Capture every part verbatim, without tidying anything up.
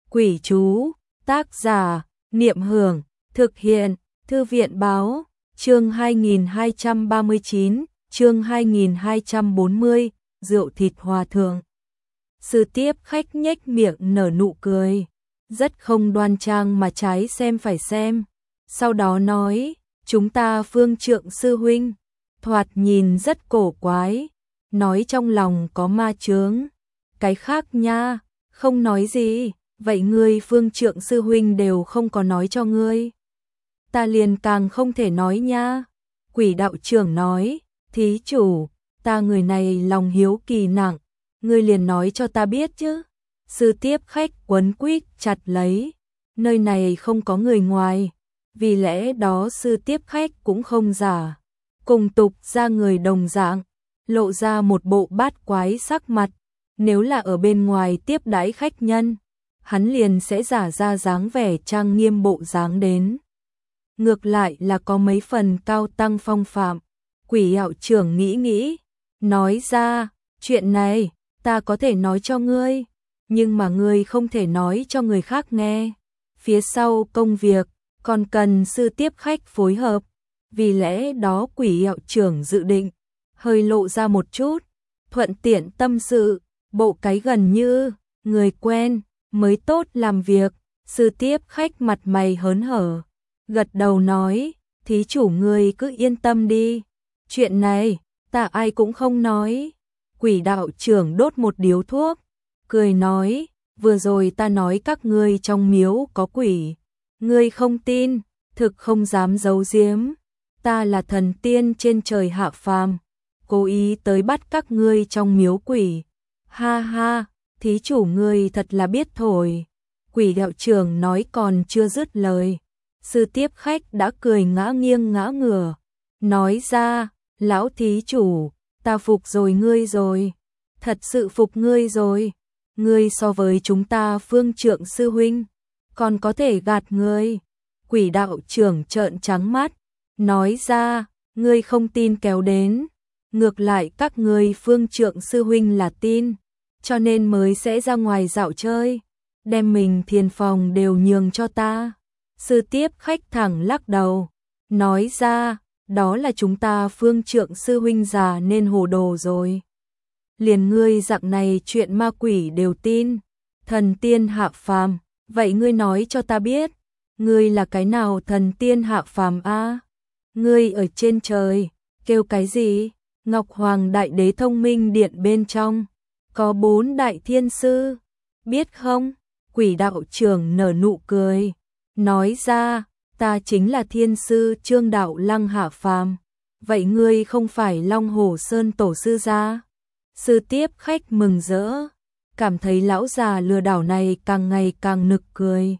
Quỷ chú, tác giả, Niệm Hưởng, thực hiện, Thư viện báo, chương hai nghìn hai trăm ba mươi chín, chương hai nghìn hai trăm bốn mươi, rượu thịt hòa thượng. Sư tiếp khách nhếch miệng nở nụ cười, rất không đoan trang mà trái xem phải xem. Sau đó nói, chúng ta Phương Trượng sư huynh, thoạt nhìn rất cổ quái, nói trong lòng có ma chướng. Cái khác nha, không nói gì, vậy ngươi Phương Trượng sư huynh đều không có nói cho ngươi. Ta liền càng không thể nói nha. Quỷ đạo trưởng nói, thí chủ, ta người này lòng hiếu kỳ nặng, ngươi liền nói cho ta biết chứ. Sư tiếp khách quấn quýt chặt lấy, nơi này không có người ngoài, vì lẽ đó sư tiếp khách cũng không giả. Cùng tục ra người đồng dạng, lộ ra một bộ bát quái sắc mặt, nếu là ở bên ngoài tiếp đãi khách nhân, hắn liền sẽ giả ra dáng vẻ trang nghiêm bộ dáng đến. Ngược lại là có mấy phần cao tăng phong phạm. Quỷ đạo trưởng nghĩ nghĩ, nói ra, chuyện này, ta có thể nói cho ngươi, nhưng mà ngươi không thể nói cho người khác nghe. Phía sau công việc, còn cần sư tiếp khách phối hợp, vì lẽ đó quỷ đạo trưởng dự định, hơi lộ ra một chút, thuận tiện tâm sự, bộ cái gần như, người quen, mới tốt làm việc. Sư tiếp khách mặt mày hớn hở, gật đầu nói, thí chủ ngươi cứ yên tâm đi, chuyện này, ta ai cũng không nói. Quỷ đạo trưởng đốt một điếu thuốc, cười nói, vừa rồi ta nói các ngươi trong miếu có quỷ, ngươi không tin, thực không dám giấu giếm, ta là thần tiên trên trời hạ phàm, cố ý tới bắt các ngươi trong miếu quỷ. Ha ha, thí chủ ngươi thật là biết thổi. Quỷ đạo trưởng nói còn chưa dứt lời, sư tiếp khách đã cười ngã nghiêng ngã ngửa, nói ra, lão thí chủ, ta phục rồi ngươi rồi, thật sự phục ngươi rồi, ngươi so với chúng ta Phương Trượng sư huynh, còn có thể gạt ngươi. Quỷ đạo trưởng trợn trắng mắt, nói ra, ngươi không tin kéo đến, ngược lại các ngươi Phương Trượng sư huynh là tin, cho nên mới sẽ ra ngoài dạo chơi, đem mình thiền phòng đều nhường cho ta. Sư tiếp khách thẳng lắc đầu, nói ra, đó là chúng ta Phương Trượng sư huynh già nên hồ đồ rồi. Liền ngươi dạng này chuyện ma quỷ đều tin, thần tiên hạ phàm, vậy ngươi nói cho ta biết, ngươi là cái nào thần tiên hạ phàm a? Ngươi ở trên trời, kêu cái gì? Ngọc Hoàng Đại Đế Thông Minh Điện bên trong, có bốn đại thiên sư, biết không? Quỷ đạo trưởng nở nụ cười, nói ra, ta chính là thiên sư Trương Đạo Lăng hạ phàm, vậy ngươi không phải Long Hồ Sơn tổ sư gia? Sư tiếp khách mừng rỡ, cảm thấy lão già lừa đảo này càng ngày càng nực cười.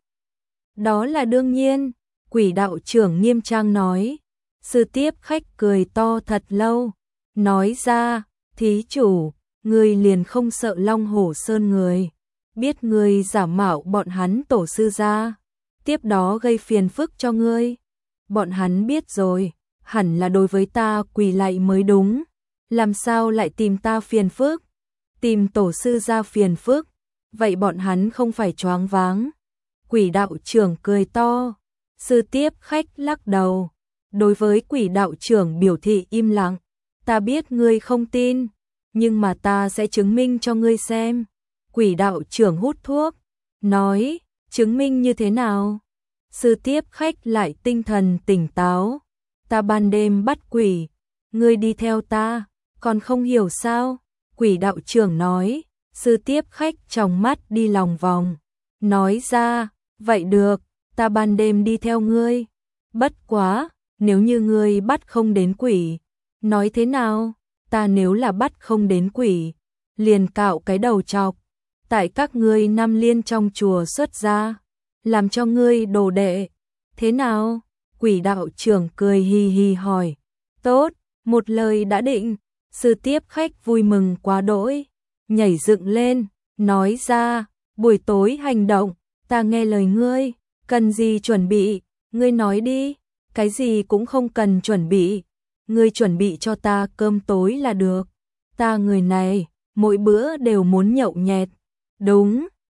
Đó là đương nhiên, quỷ đạo trưởng nghiêm trang nói. Sư tiếp khách cười to thật lâu, nói ra, thí chủ, ngươi liền không sợ Long Hồ Sơn người, biết ngươi giả mạo bọn hắn tổ sư gia, tiếp đó gây phiền phức cho ngươi. Bọn hắn biết rồi, hẳn là đối với ta quỳ lạy mới đúng, làm sao lại tìm ta phiền phức, tìm tổ sư gia phiền phức, vậy bọn hắn không phải choáng váng. Quỷ đạo trưởng cười to, sư tiếp khách lắc đầu, đối với quỷ đạo trưởng biểu thị im lặng, ta biết ngươi không tin, nhưng mà ta sẽ chứng minh cho ngươi xem. Quỷ đạo trưởng hút thuốc, nói, chứng minh như thế nào? Sư tiếp khách lại tinh thần tỉnh táo, ta ban đêm bắt quỷ, ngươi đi theo ta, còn không hiểu sao? Quỷ đạo trưởng nói, sư tiếp khách trong mắt đi lòng vòng, nói ra, vậy được, ta ban đêm đi theo ngươi, bất quá, nếu như ngươi bắt không đến quỷ, nói thế nào? Ta nếu là bắt không đến quỷ, liền cạo cái đầu chọc, tại các ngươi Nam Liên trong chùa xuất ra, làm cho ngươi đồ đệ, thế nào? Quỷ đạo trưởng cười hi hi hỏi, tốt, một lời đã định. Sư tiếp khách vui mừng quá đỗi, nhảy dựng lên, nói ra, buổi tối hành động, ta nghe lời ngươi, cần gì chuẩn bị, ngươi nói đi, cái gì cũng không cần chuẩn bị, ngươi chuẩn bị cho ta cơm tối là được, ta người này, mỗi bữa đều muốn nhậu nhẹt, đúng,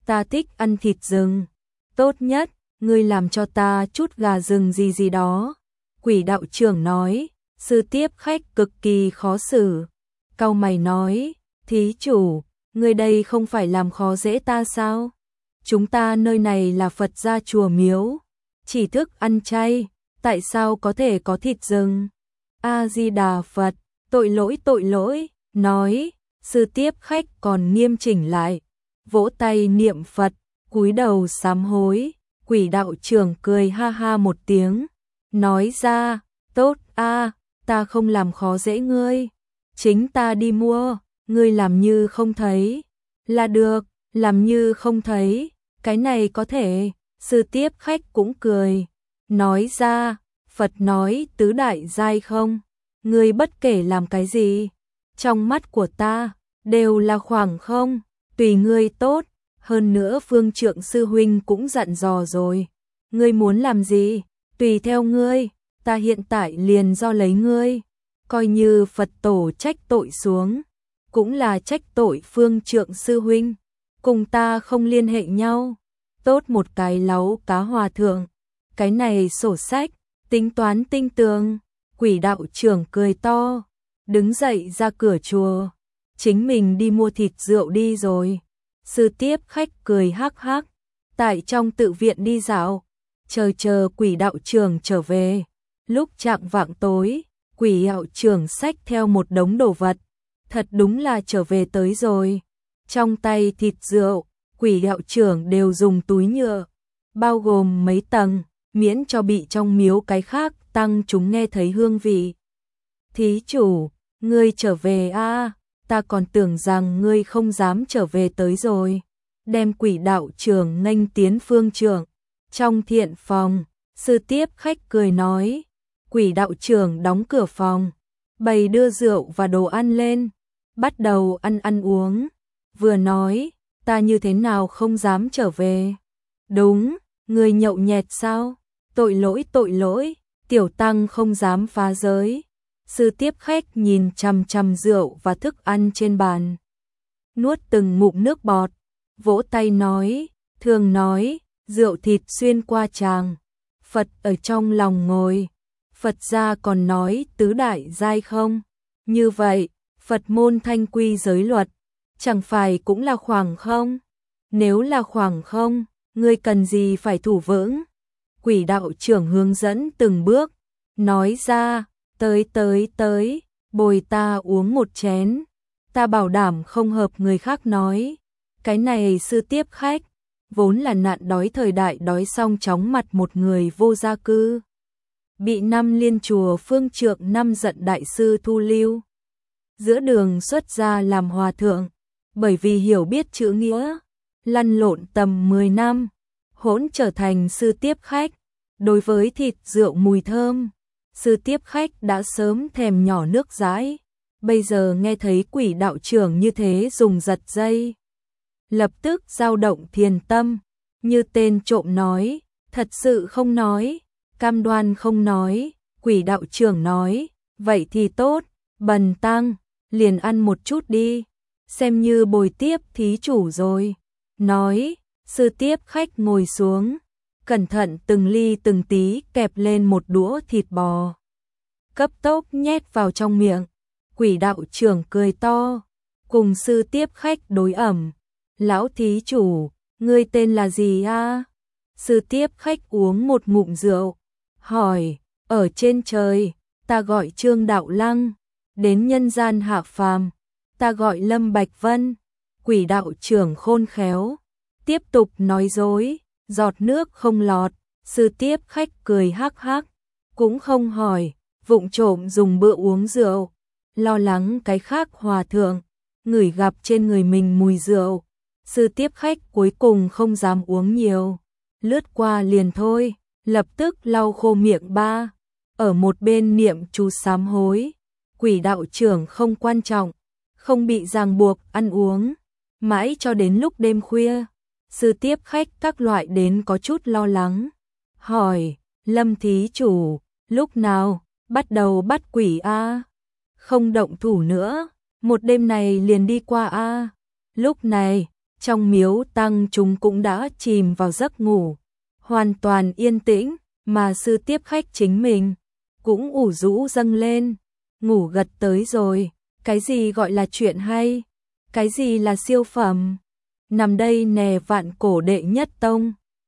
ta thích ăn thịt rừng. Tốt nhất, ngươi làm cho ta chút gà rừng gì gì đó. Quỷ đạo trưởng nói, sư tiếp khách cực kỳ khó xử. Cau mày nói, thí chủ, ngươi đây không phải làm khó dễ ta sao? Chúng ta nơi này là Phật gia chùa miếu, chỉ thức ăn chay, tại sao có thể có thịt rừng? A-di-đà Phật, tội lỗi tội lỗi, nói, sư tiếp khách còn nghiêm chỉnh lại, vỗ tay niệm Phật, cúi đầu sám hối. Quỷ đạo trưởng cười ha ha một tiếng, nói ra, tốt a, ta không làm khó dễ ngươi, chính ta đi mua, ngươi làm như không thấy, là được, làm như không thấy, cái này có thể. Sư tiếp khách cũng cười, nói ra, Phật nói tứ đại giai không, ngươi bất kể làm cái gì, trong mắt của ta, đều là khoảng không, tùy ngươi tốt. Hơn nữa Phương Trượng sư huynh cũng dặn dò rồi, ngươi muốn làm gì, tùy theo ngươi, ta hiện tại liền do lấy ngươi, coi như Phật tổ trách tội xuống, cũng là trách tội Phương Trượng sư huynh, cùng ta không liên hệ nhau. Tốt một cái láu cá hòa thượng, cái này sổ sách, tính toán tinh tường. Quỷ đạo trưởng cười to, đứng dậy ra cửa chùa, chính mình đi mua thịt rượu đi rồi. Sư tiếp khách cười hắc hắc, tại trong tự viện đi dạo, chờ chờ quỷ đạo trưởng trở về. Lúc chạng vạng tối, quỷ đạo trưởng xách theo một đống đồ vật, thật đúng là trở về tới rồi. Trong tay thịt rượu, quỷ đạo trưởng đều dùng túi nhựa, bao gồm mấy tầng, miễn cho bị trong miếu cái khác tăng chúng nghe thấy hương vị. Thí chủ, ngươi trở về a, à, ta còn tưởng rằng ngươi không dám trở về tới rồi. Đem quỷ đạo trưởng nghênh tiến Phương Trượng. Trong thiện phòng, sư tiếp khách cười nói, quỷ đạo trưởng đóng cửa phòng, bày đưa rượu và đồ ăn lên, bắt đầu ăn ăn uống, vừa nói, ta như thế nào không dám trở về. Đúng, người nhậu nhẹt sao? Tội lỗi tội lỗi, tiểu tăng không dám phá giới. Sư tiếp khách nhìn chằm chằm rượu và thức ăn trên bàn, nuốt từng ngụm nước bọt, vỗ tay nói, thường nói, rượu thịt xuyên qua tràng, Phật ở trong lòng ngồi. Phật gia còn nói tứ đại giai không? Như vậy, Phật môn thanh quy giới luật, chẳng phải cũng là khoảng không? Nếu là khoảng không, ngươi cần gì phải thủ vững? Quỷ đạo trưởng hướng dẫn từng bước, nói ra, tới tới tới, bồi ta uống một chén, ta bảo đảm không hợp người khác nói. Cái này sư tiếp khách, vốn là nạn đói thời đại đói xong chóng mặt một người vô gia cư. Bị năm liên chùa Phương Trượng năm giận đại sư thu lưu. Giữa đường xuất gia làm hòa thượng, bởi vì hiểu biết chữ nghĩa, lăn lộn tầm mười năm, hỗn trở thành sư tiếp khách. Đối với thịt rượu mùi thơm, sư tiếp khách đã sớm thèm nhỏ nước dãi, bây giờ nghe thấy quỷ đạo trưởng như thế dùng giật dây, lập tức dao động thiền tâm, như tên trộm nói, thật sự không nói, cam đoan không nói. Quỷ đạo trưởng nói, vậy thì tốt, bần tăng, liền ăn một chút đi, xem như bồi tiếp thí chủ rồi. Nói, sư tiếp khách ngồi xuống, cẩn thận từng ly từng tí kẹp lên một đũa thịt bò, cấp tốc nhét vào trong miệng. Quỷ đạo trưởng cười to, cùng sư tiếp khách đối ẩm, lão thí chủ, ngươi tên là gì a? Sư tiếp khách uống một ngụm rượu, hỏi, ở trên trời, ta gọi Trương Đạo Lăng, đến nhân gian hạ phàm, ta gọi Lâm Bạch Vân. Quỷ đạo trưởng khôn khéo, tiếp tục nói dối, giọt nước không lọt. Sư tiếp khách cười hắc hắc, cũng không hỏi, vụng trộm dùng bữa uống rượu, lo lắng cái khác hòa thượng ngửi gặp trên người mình mùi rượu. Sư tiếp khách cuối cùng không dám uống nhiều, lướt qua liền thôi, lập tức lau khô miệng ba, ở một bên niệm chú sám hối. Quỷ đạo trưởng không quan trọng, không bị ràng buộc ăn uống, mãi cho đến lúc đêm khuya, sư tiếp khách các loại đến có chút lo lắng, hỏi, Lâm thí chủ, lúc nào bắt đầu bắt quỷ a? Không động thủ nữa, một đêm này liền đi qua a. Lúc này, Trong miếu tăng chúng cũng đã chìm vào giấc ngủ, hoàn toàn yên tĩnh, mà sư tiếp khách chính mình cũng ủ rũ dâng lên, ngủ gật tới rồi, cái gì gọi là chuyện hay, cái gì là siêu phẩm, nằm đây nè vạn cổ đệ nhất tông.